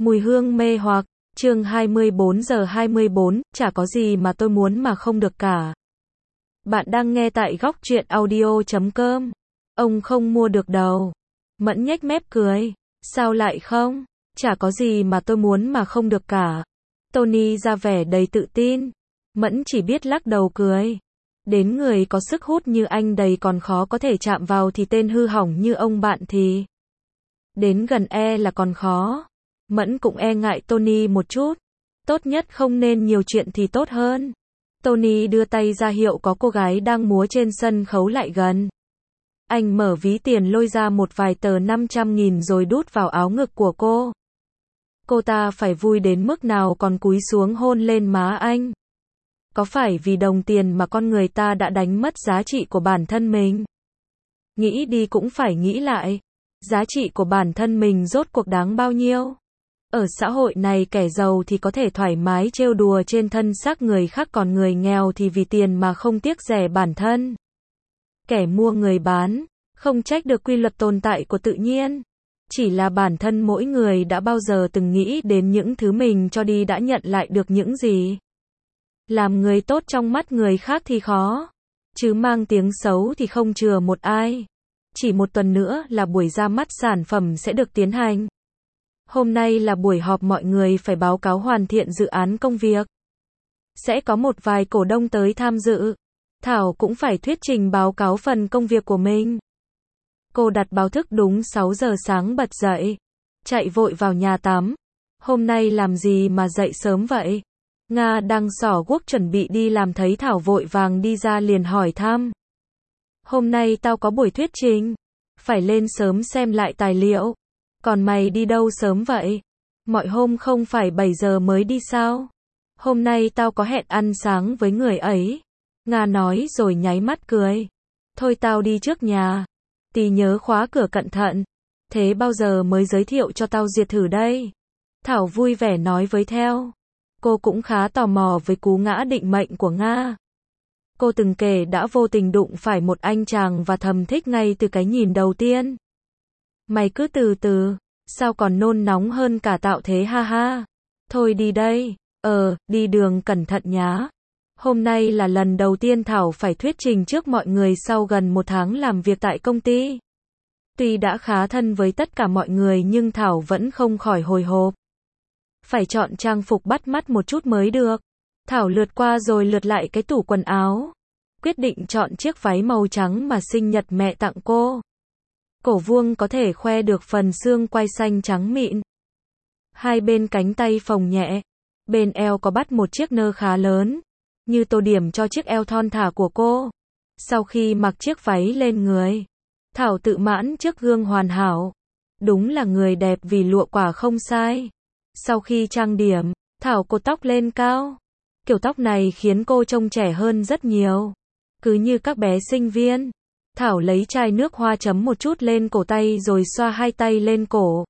Mùi hương mê hoặc, chương 24 giờ 24, chả có gì mà tôi muốn mà không được cả. Bạn đang nghe tại góc truyện audio.com. Ông không mua được đâu. Mẫn nhếch mép cười. Sao lại không? Chả có gì mà tôi muốn mà không được cả. Tony ra vẻ đầy tự tin. Mẫn chỉ biết lắc đầu cười. Đến người có sức hút như anh đầy còn khó có thể chạm vào thì tên hư hỏng như ông bạn thì đến gần là còn khó. Mẫn cũng ngại Tony một chút. Tốt nhất không nên nhiều chuyện thì tốt hơn. Tony đưa tay ra hiệu có cô gái đang múa trên sân khấu lại gần. Anh mở ví tiền lôi ra một vài tờ 500.000 rồi đút vào áo ngực của cô. Cô ta phải vui đến mức nào còn cúi xuống hôn lên má anh. Có phải vì đồng tiền mà con người ta đã đánh mất giá trị của bản thân mình? Nghĩ đi cũng phải nghĩ lại. Giá trị của bản thân mình rốt cuộc đáng bao nhiêu? Ở xã hội này kẻ giàu thì có thể thoải mái trêu đùa trên thân xác người khác, còn người nghèo thì vì tiền mà không tiếc rẻ bản thân. Kẻ mua người bán, không trách được quy luật tồn tại của tự nhiên. Chỉ là bản thân mỗi người đã bao giờ từng nghĩ đến những thứ mình cho đi đã nhận lại được những gì? Làm người tốt trong mắt người khác thì khó, chứ mang tiếng xấu thì không chừa một ai. Chỉ một tuần nữa là buổi ra mắt sản phẩm sẽ được tiến hành. Hôm nay là buổi họp, mọi người phải báo cáo hoàn thiện dự án công việc. Sẽ có một vài cổ đông tới tham dự. Thảo cũng phải thuyết trình báo cáo phần công việc của mình. Cô đặt báo thức đúng 6 giờ sáng bật dậy. Chạy vội vào nhà tắm. Hôm nay làm gì mà dậy sớm vậy? Nga đang xỏ guốc chuẩn bị đi làm thấy Thảo vội vàng đi ra liền hỏi thăm. Hôm nay tao có buổi thuyết trình. Phải lên sớm xem lại tài liệu. Còn mày đi đâu sớm vậy? Mọi hôm không phải 7 giờ mới đi sao? Hôm nay tao có hẹn ăn sáng với người ấy. Nga nói rồi nháy mắt cười. Thôi tao đi trước nhà. Tí nhớ khóa cửa cẩn thận. Thế bao giờ mới giới thiệu cho tao Diệt thử đây? Thảo vui vẻ nói với theo. Cô cũng khá tò mò với cú ngã định mệnh của Nga. Cô từng kể đã vô tình đụng phải một anh chàng và thầm thích ngay từ cái nhìn đầu tiên. Mày cứ từ từ, sao còn nôn nóng hơn cả Tạo thế ha ha. Thôi đi đây, đi đường cẩn thận nhá. Hôm nay là lần đầu tiên Thảo phải thuyết trình trước mọi người sau gần 1 tháng làm việc tại công ty. Tuy đã khá thân với tất cả mọi người nhưng Thảo vẫn không khỏi hồi hộp. Phải chọn trang phục bắt mắt một chút mới được. Thảo lượt qua rồi lượt lại cái tủ quần áo. Quyết định chọn chiếc váy màu trắng mà sinh nhật mẹ tặng cô. Cổ vuông có thể khoe được phần xương quai xanh trắng mịn. Hai bên cánh tay phồng nhẹ. Bên eo có bắt một chiếc nơ khá lớn, như tô điểm cho chiếc eo thon thả của cô. Sau khi mặc chiếc váy lên người, Thảo tự mãn trước gương hoàn hảo. Đúng là người đẹp vì lụa quả không sai. Sau khi trang điểm, Thảo cột tóc lên cao. Kiểu tóc này khiến cô trông trẻ hơn rất nhiều. Cứ như các bé sinh viên. Thảo lấy chai nước hoa chấm một chút lên cổ tay rồi xoa hai tay lên cổ.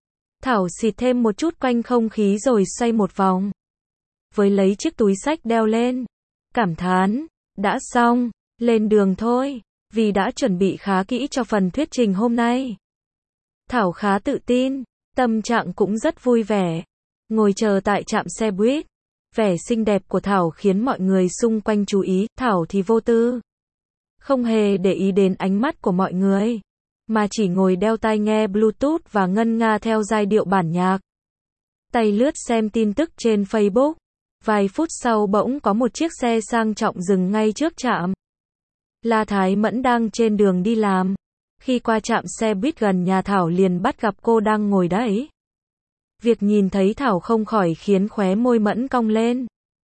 Thảo xịt thêm một chút quanh không khí rồi xoay một vòng. Với lấy chiếc túi xách đeo lên. Cảm thán, đã xong, lên đường thôi, vì đã chuẩn bị khá kỹ cho phần thuyết trình hôm nay. Thảo khá tự tin, tâm trạng cũng rất vui vẻ. Ngồi chờ tại trạm xe buýt. Vẻ xinh đẹp của Thảo khiến mọi người xung quanh chú ý, Thảo thì vô tư. Không hề để ý đến ánh mắt của mọi người, mà chỉ ngồi đeo tai nghe Bluetooth và ngân nga theo giai điệu bản nhạc. Tay lướt xem tin tức trên Facebook. Vài phút sau bỗng có một chiếc xe sang trọng dừng ngay trước trạm. La Thái Mẫn đang trên đường đi làm. Khi qua trạm xe buýt gần nhà Thảo liền bắt gặp cô đang ngồi đấy. Việc nhìn thấy Thảo không khỏi khiến khóe môi Mẫn cong lên.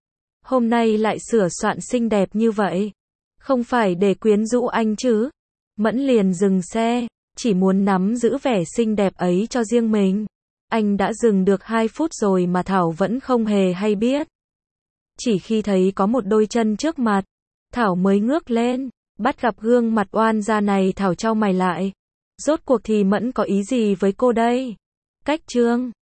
Hôm nay lại sửa soạn xinh đẹp như vậy. Không phải để quyến rũ anh chứ? Mẫn liền dừng xe, chỉ muốn nắm giữ vẻ xinh đẹp ấy cho riêng mình. Anh đã dừng được 2 phút rồi mà Thảo vẫn không hề hay biết. Chỉ khi thấy có một đôi chân trước mặt, Thảo mới ngước lên. Bắt gặp gương mặt oan gia này Thảo chau mày lại. Rốt cuộc thì Mẫn có ý gì với cô đây? Cách chương